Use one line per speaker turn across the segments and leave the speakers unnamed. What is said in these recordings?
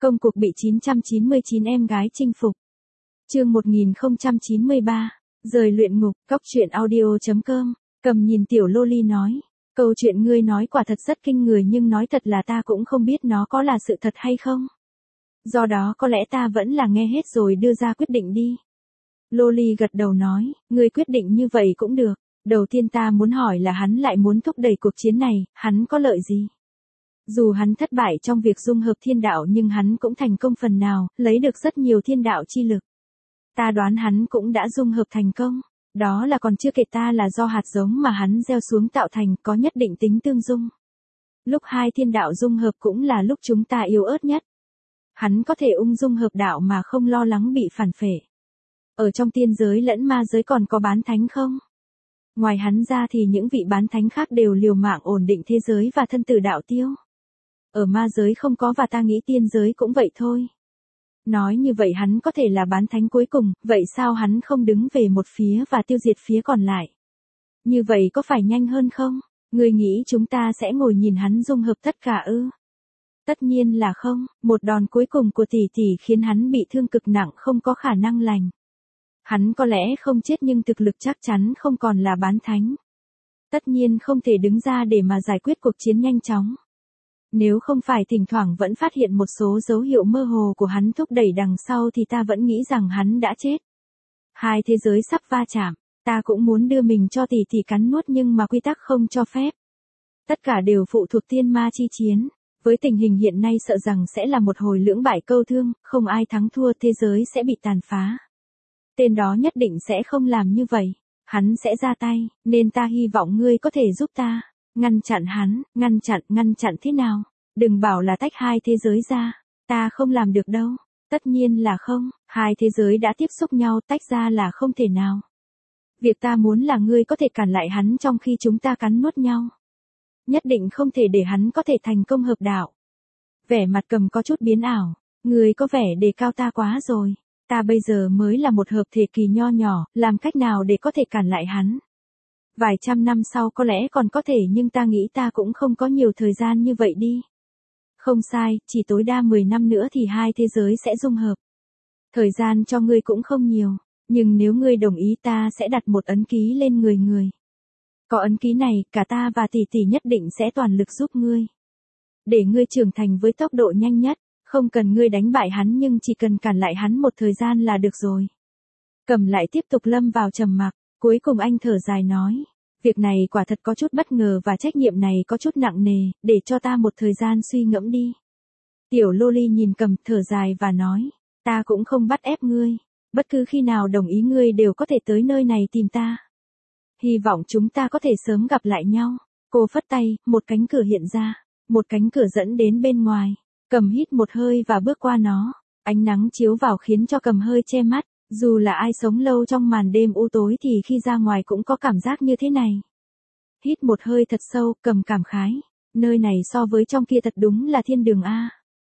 Công cuộc bị 999 em gái chinh phục. Chương 1093. Rời luyện ngục. Cóc truyện audio.com. Cầm nhìn tiểu loli nói. Câu chuyện ngươi nói quả thật rất kinh người, nhưng nói thật là ta cũng không biết nó có là sự thật hay không. Do đó có lẽ ta vẫn là nghe hết rồi đưa ra quyết định đi. Loli gật đầu nói, ngươi quyết định như vậy cũng được. Đầu tiên ta muốn hỏi là hắn lại muốn thúc đẩy cuộc chiến này, hắn có lợi gì? Dù hắn thất bại trong việc dung hợp thiên đạo nhưng hắn cũng thành công phần nào, lấy được rất nhiều thiên đạo chi lực. Ta đoán hắn cũng đã dung hợp thành công. Đó là còn chưa kể ta là do hạt giống mà hắn gieo xuống tạo thành có nhất định tính tương dung. Lúc hai thiên đạo dung hợp cũng là lúc chúng ta yếu ớt nhất. Hắn có thể ung dung hợp đạo mà không lo lắng bị phản phệ. Ở trong tiên giới lẫn ma giới còn có bán thánh không? Ngoài hắn ra thì những vị bán thánh khác đều liều mạng ổn định thế giới và thân tử đạo tiêu. Ở ma giới không có và ta nghĩ tiên giới cũng vậy thôi. Nói như vậy hắn có thể là bán thánh cuối cùng, vậy sao hắn không đứng về một phía và tiêu diệt phía còn lại? Như vậy có phải nhanh hơn không? Ngươi nghĩ chúng ta sẽ ngồi nhìn hắn dung hợp tất cả ư? Tất nhiên là không, một đòn cuối cùng của tỷ tỷ khiến hắn bị thương cực nặng không có khả năng lành. Hắn có lẽ không chết nhưng thực lực chắc chắn không còn là bán thánh. Tất nhiên không thể đứng ra để mà giải quyết cuộc chiến nhanh chóng. Nếu không phải thỉnh thoảng vẫn phát hiện một số dấu hiệu mơ hồ của hắn thúc đẩy đằng sau thì ta vẫn nghĩ rằng hắn đã chết. Hai thế giới sắp va chạm, ta cũng muốn đưa mình cho tỷ tỷ cắn nuốt nhưng mà quy tắc không cho phép. Tất cả đều phụ thuộc tiên ma chi chiến. Với tình hình hiện nay sợ rằng sẽ là một hồi lưỡng bại câu thương, không ai thắng thua, thế giới sẽ bị tàn phá. Tên đó nhất định sẽ không làm như vậy. Hắn sẽ ra tay, nên ta hy vọng ngươi có thể giúp ta. Ngăn chặn hắn, ngăn chặn thế nào? Đừng bảo là tách hai thế giới ra. Ta không làm được đâu. Tất nhiên là không, hai thế giới đã tiếp xúc nhau, tách ra là không thể nào. Việc ta muốn là ngươi có thể cản lại hắn trong khi chúng ta cắn nuốt nhau. Nhất định không thể để hắn có thể thành công hợp đạo. Vẻ mặt Cầm có chút biến ảo. Ngươi có vẻ đề cao ta quá rồi. Ta bây giờ mới là một hợp thể kỳ nho nhỏ, làm cách nào để có thể cản lại hắn? Vài trăm năm sau có lẽ còn có thể nhưng ta nghĩ ta cũng không có nhiều thời gian như vậy đi. Không sai, chỉ tối đa 10 năm nữa thì hai thế giới sẽ dung hợp. Thời gian cho ngươi cũng không nhiều, nhưng nếu ngươi đồng ý ta sẽ đặt một ấn ký lên người người. Có ấn ký này, cả ta và tỷ tỷ nhất định sẽ toàn lực giúp ngươi. Để ngươi trưởng thành với tốc độ nhanh nhất, không cần ngươi đánh bại hắn nhưng chỉ cần cản lại hắn một thời gian là được rồi. Cầm lại tiếp tục lâm vào trầm mặc, cuối cùng anh thở dài nói. Việc này quả thật có chút bất ngờ và trách nhiệm này có chút nặng nề, để cho ta một thời gian suy ngẫm đi. Tiểu Loli nhìn Cầm thở dài và nói, ta cũng không bắt ép ngươi, bất cứ khi nào đồng ý ngươi đều có thể tới nơi này tìm ta. Hy vọng chúng ta có thể sớm gặp lại nhau. Cô phất tay, một cánh cửa hiện ra, một cánh cửa dẫn đến bên ngoài. Cầm hít một hơi và bước qua nó. Ánh nắng chiếu vào khiến cho Cầm hơi che mắt. Dù là ai sống lâu trong màn đêm u tối thì khi ra ngoài cũng có cảm giác như thế này. Hít một hơi thật sâu, Cầm cảm khái. Nơi này so với trong kia thật đúng là thiên đường a.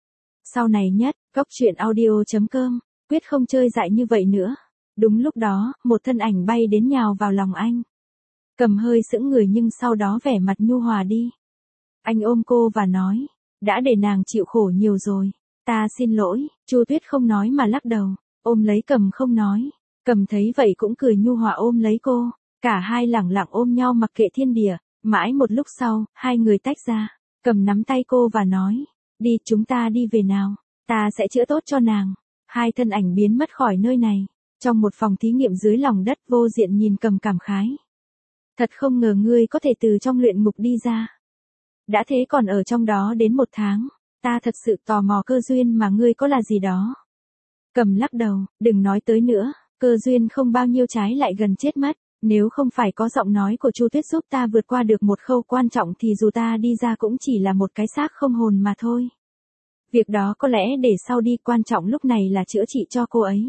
Sau này nhất, Cóc truyện audio.com, quyết không chơi dại như vậy nữa. Đúng lúc đó, một thân ảnh bay đến nhào vào lòng anh. Cầm hơi sững người nhưng sau đó vẻ mặt nhu hòa đi. Anh ôm cô và nói, đã để nàng chịu khổ nhiều rồi. Ta xin lỗi, Chu Tuyết không nói mà lắc đầu. Ôm lấy Cầm không nói. Cầm thấy vậy cũng cười nhu hòa ôm lấy cô. Cả hai lẳng lặng ôm nhau mặc kệ thiên địa. Mãi một lúc sau, hai người tách ra. Cầm nắm tay cô và nói, đi chúng ta đi về nào. Ta sẽ chữa tốt cho nàng. Hai thân ảnh biến mất khỏi nơi này. Trong một phòng thí nghiệm dưới lòng đất, Vô Diện nhìn Cầm cảm khái. Thật không ngờ ngươi có thể từ trong luyện ngục đi ra. Đã thế còn ở trong đó đến 1 tháng. Ta thật sự tò mò cơ duyên mà ngươi có là gì đó. Cầm lắc đầu, đừng nói tới nữa, cơ duyên không bao nhiêu trái lại gần chết mất. Nếu không phải có giọng nói của Chu Tuyết giúp ta vượt qua được một khâu quan trọng thì dù ta đi ra cũng chỉ là một cái xác không hồn mà thôi. Việc đó có lẽ để sau đi, quan trọng lúc này là chữa trị cho cô ấy.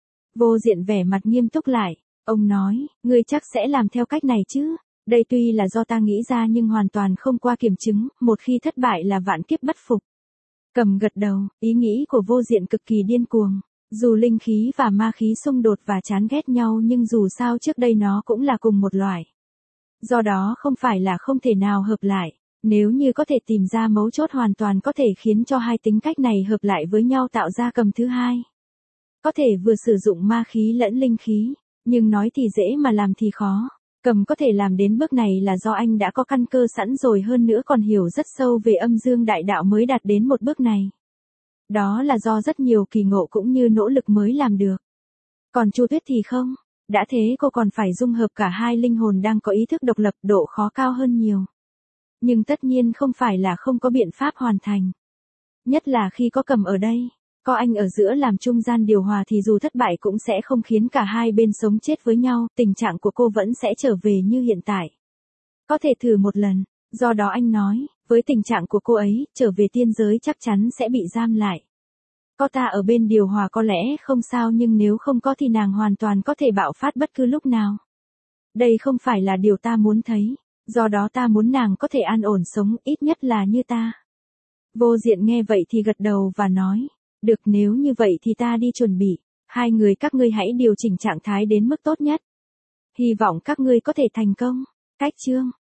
Vô Diện vẻ mặt nghiêm túc lại, ông nói, ngươi chắc sẽ làm theo cách này chứ. Đây tuy là do ta nghĩ ra nhưng hoàn toàn không qua kiểm chứng, một khi thất bại là vạn kiếp bất phục. Cầm gật đầu, ý nghĩ của Vô Diện cực kỳ điên cuồng. Dù linh khí và ma khí xung đột và chán ghét nhau nhưng dù sao trước đây nó cũng là cùng một loại. Do đó không phải là không thể nào hợp lại. Nếu như có thể tìm ra mấu chốt hoàn toàn có thể khiến cho hai tính cách này hợp lại với nhau tạo ra cầm thứ hai. Có thể vừa sử dụng ma khí lẫn linh khí, nhưng nói thì dễ mà làm thì khó. Cầm có thể làm đến bước này là do anh đã có căn cơ sẵn rồi, hơn nữa còn hiểu rất sâu về âm dương đại đạo mới đạt đến một bước này. Đó là do rất nhiều kỳ ngộ cũng như nỗ lực mới làm được. Còn Chu Tuyết thì không, đã thế cô còn phải dung hợp cả hai linh hồn đang có ý thức độc lập, độ khó cao hơn nhiều. Nhưng tất nhiên không phải là không có biện pháp hoàn thành. Nhất là khi có Cầm ở đây, có anh ở giữa làm trung gian điều hòa thì dù thất bại cũng sẽ không khiến cả hai bên sống chết với nhau, tình trạng của cô vẫn sẽ trở về như hiện tại. Có thể thử một lần, do đó anh nói, với tình trạng của cô ấy, trở về tiên giới chắc chắn sẽ bị giam lại. Có ta ở bên điều hòa có lẽ không sao, nhưng nếu không có thì nàng hoàn toàn có thể bạo phát bất cứ lúc nào. Đây không phải là điều ta muốn thấy, do đó ta muốn nàng có thể an ổn sống, ít nhất là như ta. Vô Diện nghe vậy thì gật đầu và nói, được, nếu như vậy thì ta đi chuẩn bị, hai người các ngươi hãy điều chỉnh trạng thái đến mức tốt nhất. Hy vọng các ngươi có thể thành công. Cách chương